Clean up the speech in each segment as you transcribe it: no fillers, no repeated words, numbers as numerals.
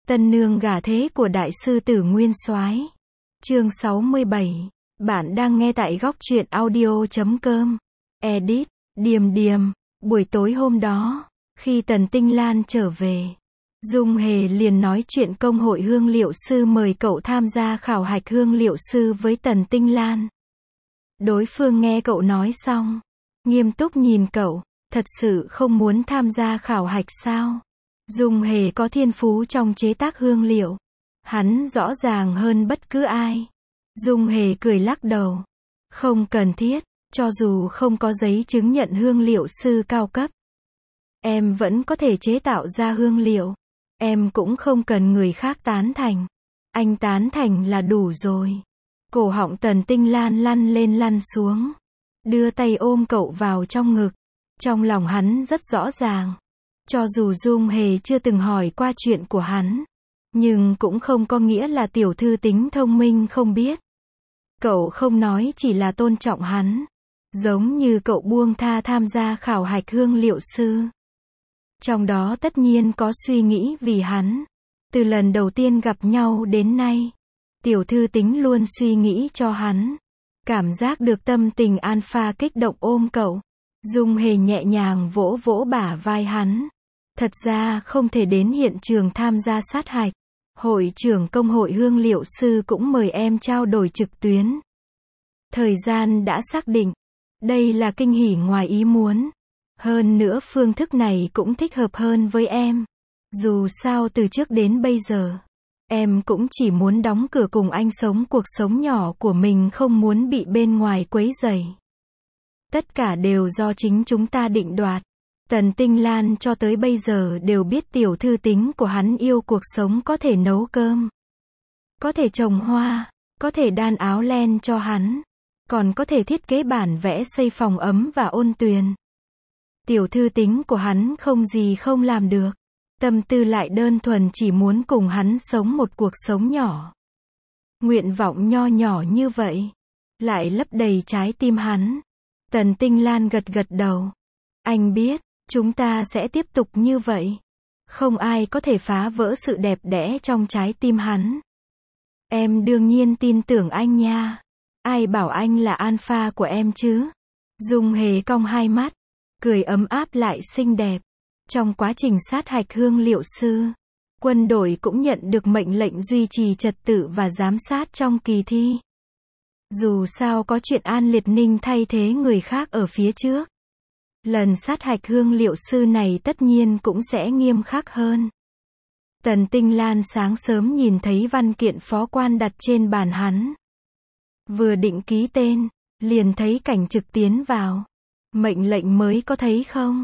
Tân nương gả thế của đại sư tử Nguyên Soái. Chương 67. Bạn đang nghe tại góc truyện audio.com. Edit, Điềm Điềm. Buổi tối hôm đó, khi Tần Tinh Lan trở về, Dung Hề liền nói chuyện công hội hương liệu sư mời cậu tham gia khảo hạch hương liệu sư với Tần Tinh Lan. Đối phương nghe cậu nói xong, nghiêm túc nhìn cậu, thật sự không muốn tham gia khảo hạch sao? Dung Hề có thiên phú trong chế tác hương liệu. Hắn rõ ràng hơn bất cứ ai. Dung Hề cười lắc đầu. Không cần thiết, cho dù không có giấy chứng nhận hương liệu sư cao cấp. Em vẫn có thể chế tạo ra hương liệu. Em cũng không cần người khác tán thành. Anh tán thành là đủ rồi. Cổ họng Tần Tinh Lan lăn lên lăn xuống. Đưa tay ôm cậu vào trong ngực. Trong lòng hắn rất rõ ràng. Cho dù Dung Hề chưa từng hỏi qua chuyện của hắn, nhưng cũng không có nghĩa là tiểu thư tính thông minh không biết. Cậu không nói chỉ là tôn trọng hắn, giống như cậu buông tha tham gia khảo hạch hương liệu sư. Trong đó tất nhiên có suy nghĩ vì hắn. Từ lần đầu tiên gặp nhau đến nay, tiểu thư tính luôn suy nghĩ cho hắn. Cảm giác được tâm tình alpha kích động ôm cậu. Dung Hề nhẹ nhàng vỗ vỗ bả vai hắn. Thật ra không thể đến hiện trường tham gia sát hạch. Hội trưởng công hội hương liệu sư cũng mời em trao đổi trực tuyến. Thời gian đã xác định. Đây là kinh hỉ ngoài ý muốn. Hơn nữa phương thức này cũng thích hợp hơn với em. Dù sao từ trước đến bây giờ, em cũng chỉ muốn đóng cửa cùng anh sống cuộc sống nhỏ của mình, không muốn bị bên ngoài quấy rầy. Tất cả đều do chính chúng ta định đoạt. Tần Tinh Lan cho tới bây giờ đều biết tiểu thư tính của hắn yêu cuộc sống, có thể nấu cơm, có thể trồng hoa, có thể đan áo len cho hắn, còn có thể thiết kế bản vẽ xây phòng ấm và ôn tuyền. Tiểu thư tính của hắn không gì không làm được. Tâm tư lại đơn thuần chỉ muốn cùng hắn sống một cuộc sống nhỏ. Nguyện vọng nho nhỏ như vậy, lại lấp đầy trái tim hắn. Tần Tinh Lan gật gật đầu. Anh biết. Chúng ta sẽ tiếp tục như vậy. Không ai có thể phá vỡ sự đẹp đẽ trong trái tim hắn. Em đương nhiên tin tưởng anh nha. Ai bảo anh là alpha của em chứ? Dung Hề cong hai mắt, cười ấm áp lại xinh đẹp. Trong quá trình sát hạch hương liệu sư, quân đội cũng nhận được mệnh lệnh duy trì trật tự và giám sát trong kỳ thi. Dù sao có chuyện An Liệt Ninh thay thế người khác ở phía trước. Lần sát hạch hương liệu sư này tất nhiên cũng sẽ nghiêm khắc hơn. Tần Tinh Lan sáng sớm nhìn thấy văn kiện phó quan đặt trên bàn hắn. Vừa định ký tên, liền thấy Cảnh Trực tiến vào. Mệnh lệnh mới có thấy không?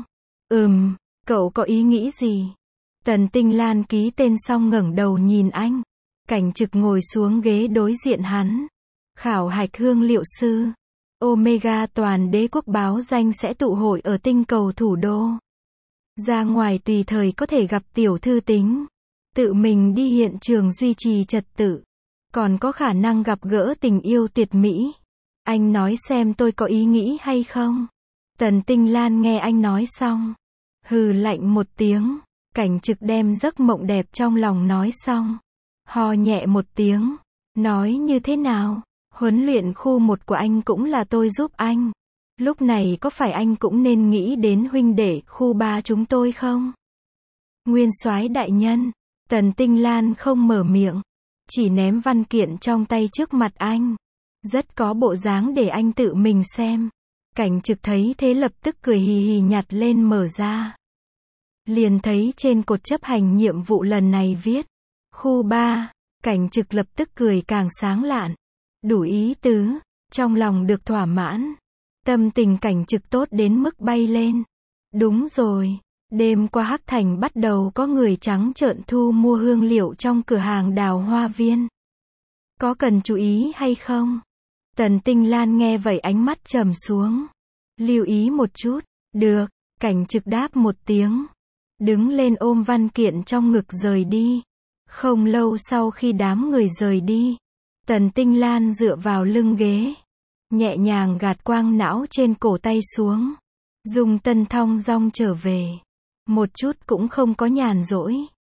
Cậu có ý nghĩ gì? Tần Tinh Lan ký tên xong ngẩng đầu nhìn anh. Cảnh Trực ngồi xuống ghế đối diện hắn. Khảo hạch hương liệu sư. Omega toàn đế quốc báo danh sẽ tụ hội ở tinh cầu thủ đô. Ra ngoài tùy thời có thể gặp tiểu thư tính. Tự mình đi hiện trường duy trì trật tự. Còn có khả năng gặp gỡ tình yêu tuyệt mỹ. Anh nói xem tôi có ý nghĩ hay không? Tần Tinh Lan nghe anh nói xong, hừ lạnh một tiếng. Cảnh Trực đem giấc mộng đẹp trong lòng nói xong, ho nhẹ một tiếng. Nói như thế nào? Huấn luyện khu 1 của anh cũng là tôi giúp anh. Lúc này có phải anh cũng nên nghĩ đến huynh đệ khu 3 chúng tôi không? Nguyên soái đại nhân. Tần Tinh Lan không mở miệng, chỉ ném văn kiện trong tay trước mặt anh. Rất có bộ dáng để anh tự mình xem. Cảnh Trực thấy thế lập tức cười hì hì nhặt lên mở ra. Liền thấy trên cột chấp hành nhiệm vụ lần này viết khu 3. Cảnh Trực lập tức cười càng sáng lạn. Đủ ý tứ, trong lòng được thỏa mãn. Tâm tình Cảnh Trực tốt đến mức bay lên. Đúng rồi, đêm qua Hắc Thành bắt đầu có người trắng trợn thu mua hương liệu trong cửa hàng Đào Hoa Viên. Có cần chú ý hay không? Tần Tinh Lan nghe vậy ánh mắt trầm xuống. Lưu ý một chút. Được, Cảnh Trực đáp một tiếng. Đứng lên ôm văn kiện trong ngực rời đi. Không lâu sau khi đám người rời đi, Tần Tinh Lan dựa vào lưng ghế, nhẹ nhàng gạt quang não trên cổ tay xuống. Dung Tân thong dong trở về. Một chút cũng không có nhàn rỗi.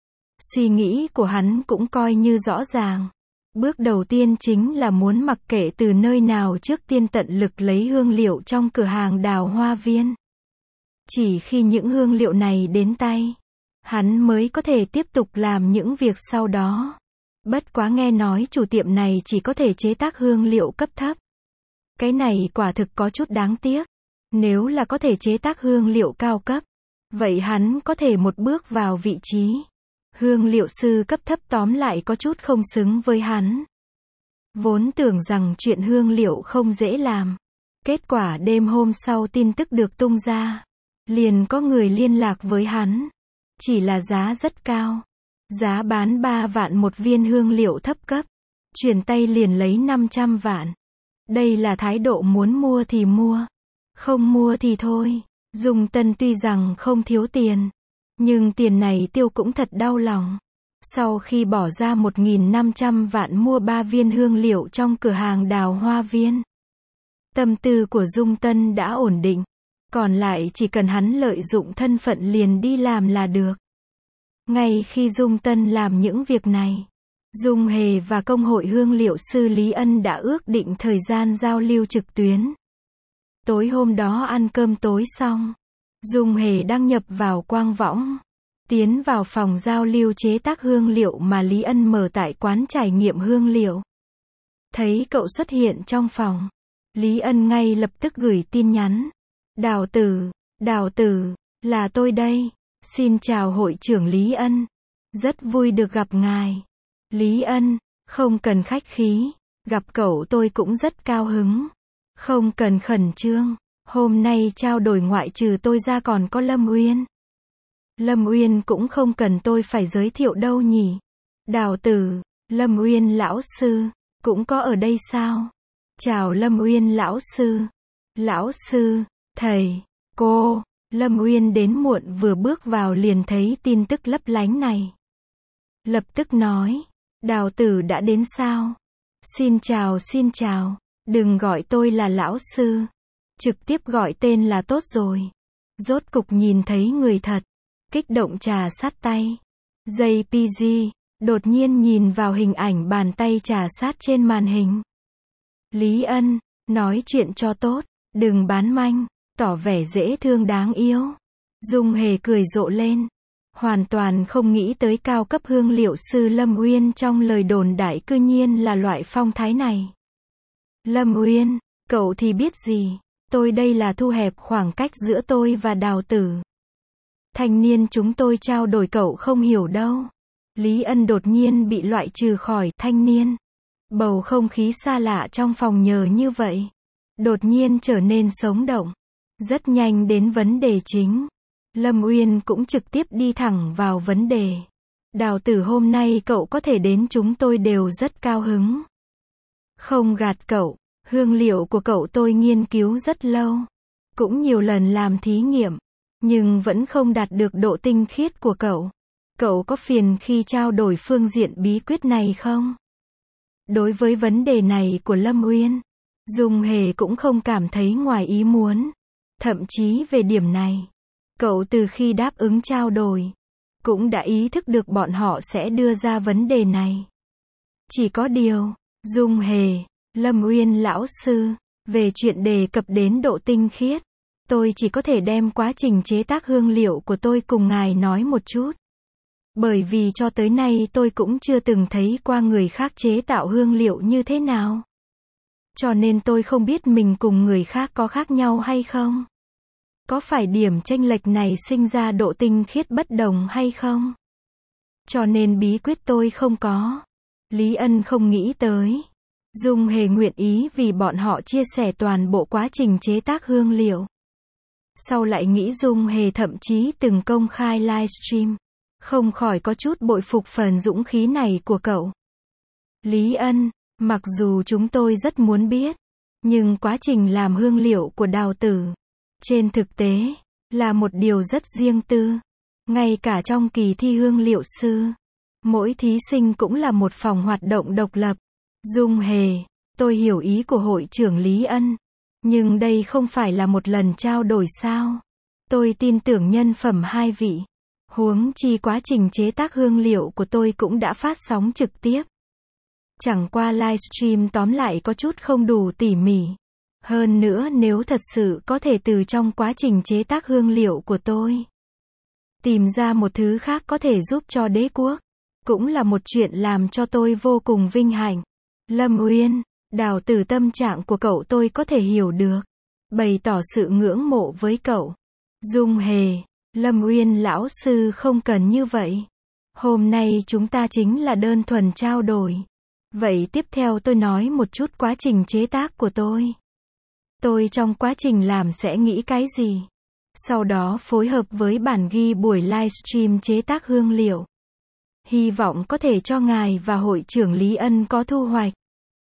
Suy nghĩ của hắn cũng coi như rõ ràng. Bước đầu tiên chính là muốn mặc kệ từ nơi nào trước tiên tận lực lấy hương liệu trong cửa hàng Đào Hoa Viên. Chỉ khi những hương liệu này đến tay, hắn mới có thể tiếp tục làm những việc sau đó. Bất quá nghe nói chủ tiệm này chỉ có thể chế tác hương liệu cấp thấp. Cái này quả thực có chút đáng tiếc. Nếu là có thể chế tác hương liệu cao cấp, vậy hắn có thể một bước vào vị trí hương liệu sư cấp thấp, tóm lại có chút không xứng với hắn. Vốn tưởng rằng chuyện hương liệu không dễ làm. Kết quả đêm hôm sau tin tức được tung ra, liền có người liên lạc với hắn. Chỉ là giá rất cao. Giá bán 3 vạn một viên hương liệu thấp cấp. Chuyển tay liền lấy 500 vạn. Đây là thái độ muốn mua thì mua, không mua thì thôi. Dung Tân tuy rằng không thiếu tiền, nhưng tiền này tiêu cũng thật đau lòng. Sau khi bỏ ra 1.500 vạn mua 3 viên hương liệu trong cửa hàng Đào Hoa Viên, tâm tư của Dung Tân đã ổn định. Còn lại chỉ cần hắn lợi dụng thân phận liền đi làm là được. Ngay khi Dung Tân làm những việc này, Dung Hề và công hội hương liệu sư Lý Ân đã ước định thời gian giao lưu trực tuyến. Tối hôm đó ăn cơm tối xong, Dung Hề đăng nhập vào Quang Võng, tiến vào phòng giao lưu chế tác hương liệu mà Lý Ân mở tại quán trải nghiệm hương liệu. Thấy cậu xuất hiện trong phòng, Lý Ân ngay lập tức gửi tin nhắn. Đào tử, là tôi đây. Xin chào hội trưởng Lý Ân. Rất vui được gặp ngài. Lý Ân, không cần khách khí. Gặp cậu tôi cũng rất cao hứng. Không cần khẩn trương. Hôm nay trao đổi ngoại trừ tôi ra còn có Lâm Uyên. Lâm Uyên cũng không cần tôi phải giới thiệu đâu nhỉ. Đào tử, Lâm Uyên lão sư, cũng có ở đây sao? Chào Lâm Uyên lão sư. Lão sư, thầy, cô. Lâm Uyên đến muộn vừa bước vào liền thấy tin tức lấp lánh này. Lập tức nói, Đào tử đã đến sao? Xin chào, đừng gọi tôi là lão sư. Trực tiếp gọi tên là tốt rồi. Rốt cục nhìn thấy người thật. Kích động trà sát tay. JPG, đột nhiên nhìn vào hình ảnh bàn tay trà sát trên màn hình. Lý Ân, nói chuyện cho tốt, đừng bán manh, tỏ vẻ dễ thương đáng yêu. Dung Hề cười rộ lên. Hoàn toàn không nghĩ tới cao cấp hương liệu sư Lâm Uyên trong lời đồn đại cư nhiên là loại phong thái này. Lâm Uyên, cậu thì biết gì, tôi đây là thu hẹp khoảng cách giữa tôi và Đào tử. Thanh niên chúng tôi trao đổi cậu không hiểu đâu. Lý Ân đột nhiên bị loại trừ khỏi thanh niên. Bầu không khí xa lạ trong phòng nhờ như vậy đột nhiên trở nên sống động. Rất nhanh đến vấn đề chính. Lâm Uyên cũng trực tiếp đi thẳng vào vấn đề. Đào tử, hôm nay cậu có thể đến chúng tôi đều rất cao hứng. Không gạt cậu, hương liệu của cậu tôi nghiên cứu rất lâu. Cũng nhiều lần làm thí nghiệm. Nhưng vẫn không đạt được độ tinh khiết của cậu. Cậu có phiền khi trao đổi phương diện bí quyết này không? Đối với vấn đề này của Lâm Uyên, Dung Hề cũng không cảm thấy ngoài ý muốn. Thậm chí về điểm này, cậu từ khi đáp ứng trao đổi, cũng đã ý thức được bọn họ sẽ đưa ra vấn đề này. Chỉ có điều, Dung Hề, Lâm Uyên lão sư, về chuyện đề cập đến độ tinh khiết, tôi chỉ có thể đem quá trình chế tác hương liệu của tôi cùng ngài nói một chút. Bởi vì cho tới nay tôi cũng chưa từng thấy qua người khác chế tạo hương liệu như thế nào. Cho nên tôi không biết mình cùng người khác có khác nhau hay không. Có phải điểm chênh lệch này sinh ra độ tinh khiết bất đồng hay không? Cho nên bí quyết tôi không có. Lý Ân không nghĩ tới. Dung Hề nguyện ý vì bọn họ chia sẻ toàn bộ quá trình chế tác hương liệu. Sau lại nghĩ Dung Hề thậm chí từng công khai livestream. Không khỏi có chút bội phục phần dũng khí này của cậu. Lý Ân, mặc dù chúng tôi rất muốn biết, nhưng quá trình làm hương liệu của Đào tử, trên thực tế, là một điều rất riêng tư. Ngay cả trong kỳ thi hương liệu sư, mỗi thí sinh cũng là một phòng hoạt động độc lập. Dung Hề, tôi hiểu ý của hội trưởng Lý Ân, nhưng đây không phải là một lần trao đổi sao? Tôi tin tưởng nhân phẩm hai vị. Huống chi quá trình chế tác hương liệu của tôi cũng đã phát sóng trực tiếp. Chẳng qua livestream tóm lại có chút không đủ tỉ mỉ. Hơn nữa nếu thật sự có thể từ trong quá trình chế tác hương liệu của tôi tìm ra một thứ khác có thể giúp cho đế quốc, cũng là một chuyện làm cho tôi vô cùng vinh hạnh. Lâm Uyên, Đào Tử, tâm trạng của cậu tôi có thể hiểu được. Bày tỏ sự ngưỡng mộ với cậu. Dung Hề, Lâm Uyên lão sư không cần như vậy. Hôm nay chúng ta chính là đơn thuần trao đổi. Vậy tiếp theo tôi nói một chút quá trình chế tác của tôi. Tôi trong quá trình làm sẽ nghĩ cái gì? Sau đó phối hợp với bản ghi buổi livestream chế tác hương liệu. Hy vọng có thể cho ngài và hội trưởng Lý Ân có thu hoạch.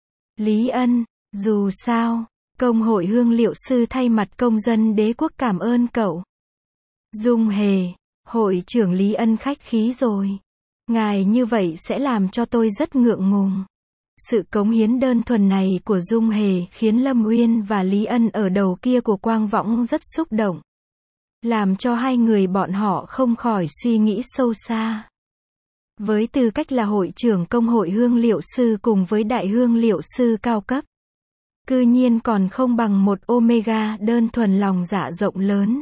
Lý Ân, dù sao, công hội hương liệu sư thay mặt công dân đế quốc cảm ơn cậu. Dung Hề, hội trưởng Lý Ân khách khí rồi. Ngài như vậy sẽ làm cho tôi rất ngượng ngùng. Sự cống hiến đơn thuần này của Dung Hề khiến Lâm Uyên và Lý Ân ở đầu kia của quang võng rất xúc động. Làm cho hai người bọn họ không khỏi suy nghĩ sâu xa. Với tư cách là hội trưởng công hội hương liệu sư cùng với đại hương liệu sư cao cấp, cư nhiên còn không bằng một Omega đơn thuần lòng dạ rộng lớn.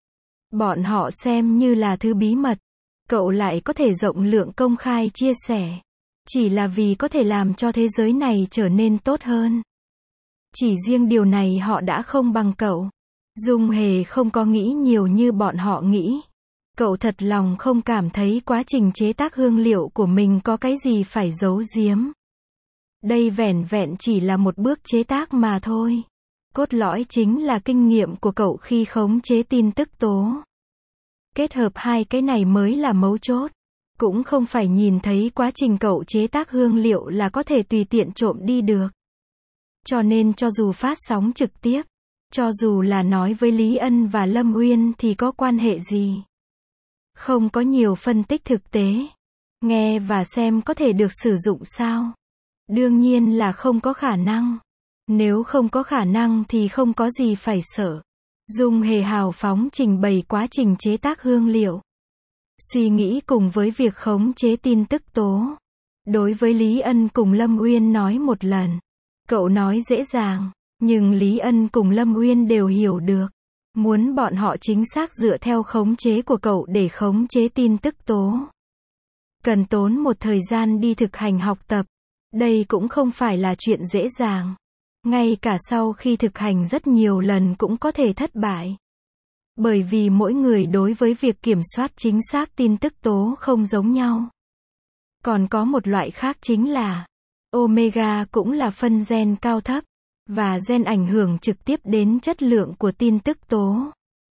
Bọn họ xem như là thứ bí mật, cậu lại có thể rộng lượng công khai chia sẻ. Chỉ là vì có thể làm cho thế giới này trở nên tốt hơn. Chỉ riêng điều này họ đã không bằng cậu. Dung Hề không có nghĩ nhiều như bọn họ nghĩ. Cậu thật lòng không cảm thấy quá trình chế tác hương liệu của mình có cái gì phải giấu giếm. Đây vẻn vẹn chỉ là một bước chế tác mà thôi. Cốt lõi chính là kinh nghiệm của cậu khi khống chế tin tức tố. Kết hợp hai cái này mới là mấu chốt. Cũng không phải nhìn thấy quá trình cậu chế tác hương liệu là có thể tùy tiện trộm đi được. Cho nên cho dù phát sóng trực tiếp, cho dù là nói với Lý Ân và Lâm Uyên thì có quan hệ gì? Không có nhiều phân tích thực tế. Nghe và xem có thể được sử dụng sao? Đương nhiên là không có khả năng. Nếu không có khả năng thì không có gì phải sợ. Dung Hề hào phóng trình bày quá trình chế tác hương liệu. Suy nghĩ cùng với việc khống chế tin tức tố. Đối với Lý Ân cùng Lâm Uyên nói một lần. Cậu nói dễ dàng, nhưng Lý Ân cùng Lâm Uyên đều hiểu được. Muốn bọn họ chính xác dựa theo khống chế của cậu để khống chế tin tức tố. Cần tốn một thời gian đi thực hành học tập. Đây cũng không phải là chuyện dễ dàng. Ngay cả sau khi thực hành rất nhiều lần cũng có thể thất bại. Bởi vì mỗi người đối với việc kiểm soát chính xác tin tức tố không giống nhau. Còn có một loại khác chính là Omega cũng là phân gen cao thấp, và gen ảnh hưởng trực tiếp đến chất lượng của tin tức tố.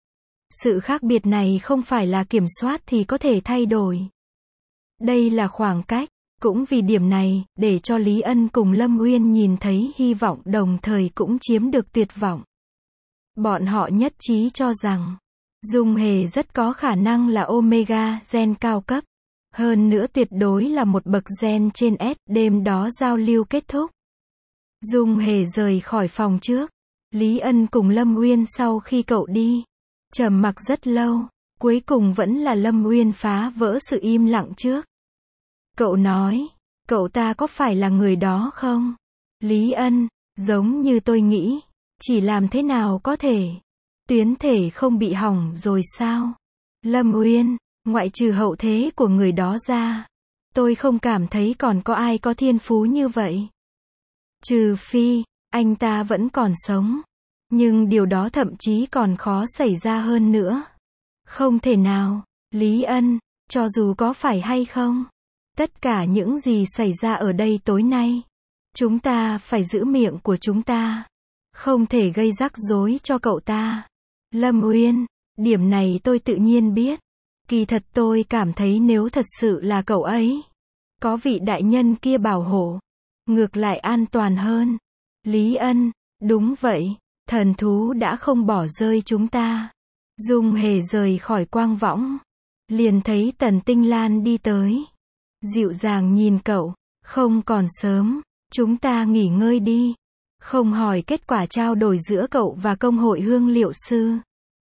Sự khác biệt này không phải là kiểm soát thì có thể thay đổi. Đây là khoảng cách. Cũng vì điểm này, để cho Lý Ân cùng Lâm Uyên nhìn thấy hy vọng đồng thời cũng chiếm được tuyệt vọng. Bọn họ nhất trí cho rằng, Dung Hề rất có khả năng là Omega gen cao cấp. Hơn nữa tuyệt đối là một bậc gen trên S. Đêm đó giao lưu kết thúc. Dung Hề rời khỏi phòng trước. Lý Ân cùng Lâm Uyên sau khi cậu đi, trầm mặc rất lâu. Cuối cùng vẫn là Lâm Uyên phá vỡ sự im lặng trước. Cậu nói, cậu ta có phải là người đó không? Lý Ân, giống như tôi nghĩ, chỉ làm thế nào có thể? Tuyến thể không bị hỏng rồi sao? Lâm Uyên, ngoại trừ hậu thế của người đó ra, tôi không cảm thấy còn có ai có thiên phú như vậy. Trừ phi, anh ta vẫn còn sống. Nhưng điều đó thậm chí còn khó xảy ra hơn nữa. Không thể nào, Lý Ân, cho dù có phải hay không. Tất cả những gì xảy ra ở đây tối nay, chúng ta phải giữ miệng của chúng ta. Không thể gây rắc rối cho cậu ta. Lâm Uyên, điểm này tôi tự nhiên biết. Kỳ thật tôi cảm thấy nếu thật sự là cậu ấy, có vị đại nhân kia bảo hộ, ngược lại an toàn hơn. Lý Ân, đúng vậy, thần thú đã không bỏ rơi chúng ta. Dung Hề rời khỏi quang võng, liền thấy Tần Tinh Lan đi tới. Dịu dàng nhìn cậu, không còn sớm, chúng ta nghỉ ngơi đi. Không hỏi kết quả trao đổi giữa cậu và công hội hương liệu sư.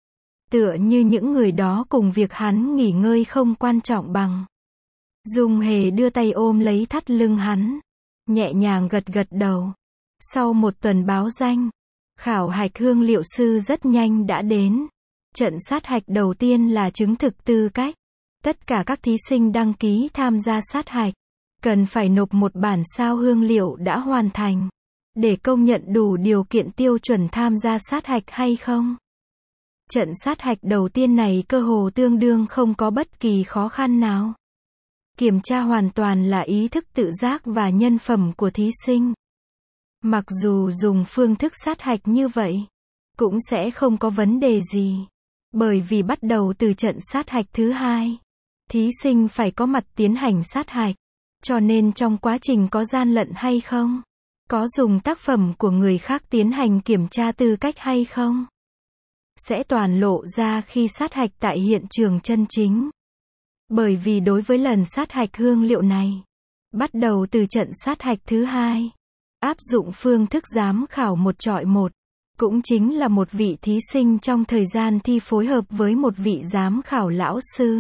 Tựa như những người đó cùng việc hắn nghỉ ngơi không quan trọng bằng. Dung Hề đưa tay ôm lấy thắt lưng hắn, nhẹ nhàng gật gật đầu. Sau một tuần báo danh, khảo hạch hương liệu sư rất nhanh đã đến. Trận sát hạch đầu tiên là chứng thực tư cách. Tất cả các thí sinh đăng ký tham gia sát hạch, cần phải nộp một bản sao hương liệu đã hoàn thành, để công nhận đủ điều kiện tiêu chuẩn tham gia sát hạch hay không. Trận sát hạch đầu tiên này cơ hồ tương đương không có bất kỳ khó khăn nào. Kiểm tra hoàn toàn là ý thức tự giác và nhân phẩm của thí sinh. Mặc dù dùng phương thức sát hạch như vậy, cũng sẽ không có vấn đề gì. Bởi vì bắt đầu từ trận sát hạch thứ hai, thí sinh phải có mặt tiến hành sát hạch. Cho nên trong quá trình có gian lận hay không? Có dùng tác phẩm của người khác tiến hành kiểm tra tư cách hay không? Sẽ toàn lộ ra khi sát hạch tại hiện trường chân chính. Bởi vì đối với lần sát hạch hương liệu này, bắt đầu từ trận sát hạch thứ hai, áp dụng phương thức giám khảo một chọi một, cũng chính là một vị thí sinh trong thời gian thi phối hợp với một vị giám khảo lão sư.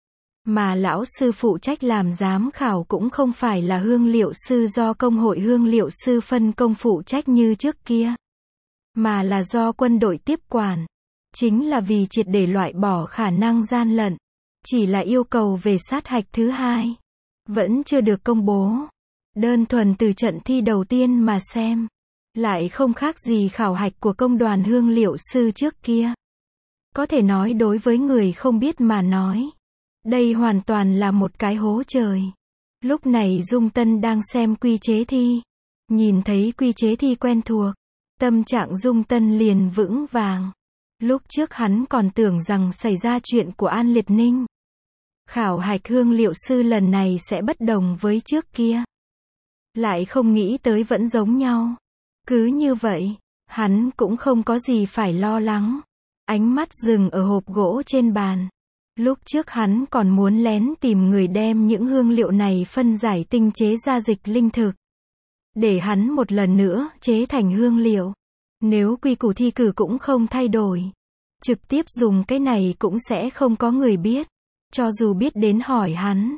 Mà lão sư phụ trách làm giám khảo cũng không phải là hương liệu sư do Công hội hương liệu sư phân công phụ trách như trước kia, mà là do quân đội tiếp quản. Chính là vì triệt để loại bỏ khả năng gian lận. Chỉ là yêu cầu về sát hạch thứ hai, vẫn chưa được công bố. Đơn thuần từ trận thi đầu tiên mà xem, lại không khác gì khảo hạch của công đoàn hương liệu sư trước kia. Có thể nói đối với người không biết mà nói, đây hoàn toàn là một cái hố trời. Lúc này Dung Tân đang xem quy chế thi, nhìn thấy quy chế thi quen thuộc, tâm trạng Dung Tân liền vững vàng. Lúc trước hắn còn tưởng rằng xảy ra chuyện của An Liệt Ninh. Khảo hạch hương liệu sư lần này sẽ bất đồng với trước kia. Lại không nghĩ tới vẫn giống nhau. Cứ như vậy, hắn cũng không có gì phải lo lắng. Ánh mắt dừng ở hộp gỗ trên bàn. Lúc trước hắn còn muốn lén tìm người đem những hương liệu này phân giải tinh chế ra dịch linh thực, để hắn một lần nữa chế thành hương liệu. Nếu quy củ thi cử cũng không thay đổi, trực tiếp dùng cái này cũng sẽ không có người biết. Cho dù biết đến hỏi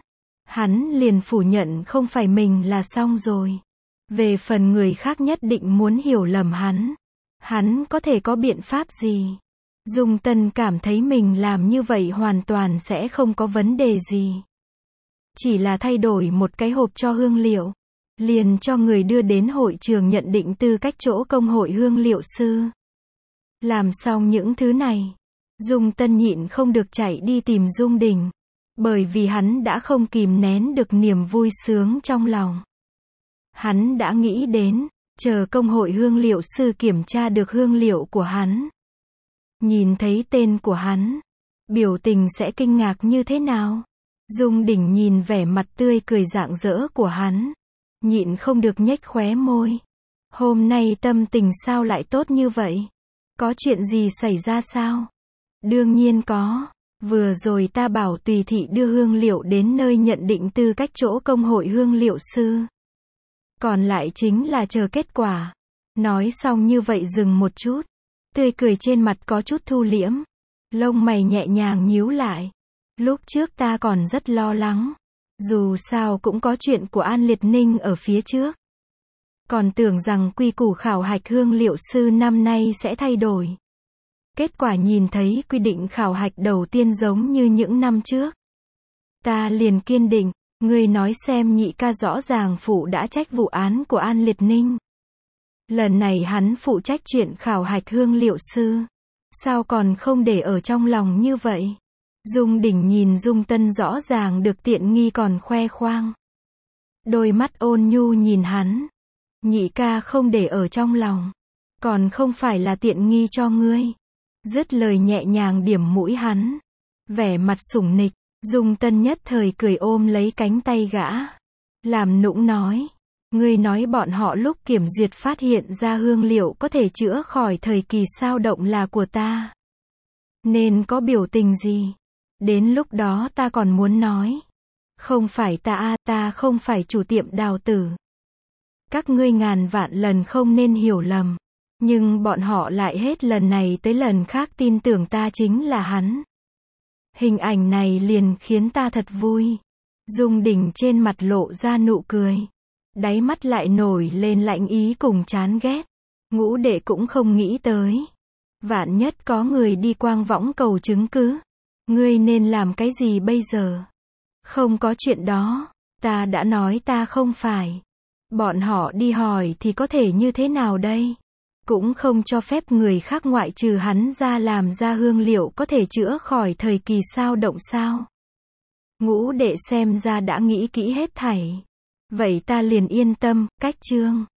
hắn liền phủ nhận không phải mình là xong rồi. Về phần người khác nhất định muốn hiểu lầm hắn có thể có biện pháp gì? Dung Tân cảm thấy mình làm như vậy hoàn toàn sẽ không có vấn đề gì. Chỉ là thay đổi một cái hộp cho hương liệu, liền cho người đưa đến hội trường nhận định tư cách chỗ công hội hương liệu sư. Làm xong những thứ này, Dung Tân nhịn không được chạy đi tìm Dung Đình, bởi vì hắn đã không kìm nén được niềm vui sướng trong lòng. Hắn đã nghĩ đến, chờ công hội hương liệu sư kiểm tra được hương liệu của hắn, nhìn thấy tên của hắn, biểu tình sẽ kinh ngạc như thế nào. Dung Đình nhìn vẻ mặt tươi cười rạng rỡ của hắn, nhịn không được nhếch khóe môi. Hôm nay tâm tình sao lại tốt như vậy? Có chuyện gì xảy ra sao? Đương nhiên có. Vừa rồi ta bảo tùy thị đưa hương liệu đến nơi nhận định tư cách chỗ công hội hương liệu sư. Còn lại chính là chờ kết quả. Nói xong như vậy dừng một chút. Tươi cười trên mặt có chút thu liễm. Lông mày nhẹ nhàng nhíu lại. Lúc trước ta còn rất lo lắng. Dù sao cũng có chuyện của An Liệt Ninh ở phía trước. Còn tưởng rằng quy củ khảo hạch hương liệu sư năm nay sẽ thay đổi. Kết quả nhìn thấy quy định khảo hạch đầu tiên giống như những năm trước. Ta liền kiên định, ngươi nói xem nhị ca rõ ràng phụ đã trách vụ án của An Liệt Ninh. Lần này hắn phụ trách chuyện khảo hạch hương liệu sư. Sao còn không để ở trong lòng như vậy? Dung Đình nhìn Dung Tân rõ ràng được tiện nghi còn khoe khoang. Đôi mắt ôn nhu nhìn hắn. Nhị ca không để ở trong lòng. Còn không phải là tiện nghi cho ngươi. Dứt lời nhẹ nhàng điểm mũi hắn. Vẻ mặt sủng nịch. Dung Tân nhất thời cười ôm lấy cánh tay gã. Làm nũng nói. Ngươi nói bọn họ lúc kiểm duyệt phát hiện ra hương liệu có thể chữa khỏi thời kỳ sao động là của ta. Nên có biểu tình gì? Đến lúc đó ta còn muốn nói. Không phải ta không phải chủ tiệm Đào Tử. Các ngươi ngàn vạn lần không nên hiểu lầm. Nhưng bọn họ lại hết lần này tới lần khác tin tưởng ta chính là hắn. Hình ảnh này liền khiến ta thật vui. Dung Đình trên mặt lộ ra nụ cười. Đáy mắt lại nổi lên lạnh ý cùng chán ghét. Ngũ đệ cũng không nghĩ tới. Vạn nhất có người đi quang võng cầu chứng cứ. Ngươi nên làm cái gì bây giờ? Không có chuyện đó. Ta đã nói ta không phải. Bọn họ đi hỏi thì có thể như thế nào đây? Cũng không cho phép người khác ngoại trừ hắn ra làm ra hương liệu có thể chữa khỏi thời kỳ sao động sao? Ngũ đệ xem ra đã nghĩ kỹ hết thảy. Vậy ta liền yên tâm, cách chương.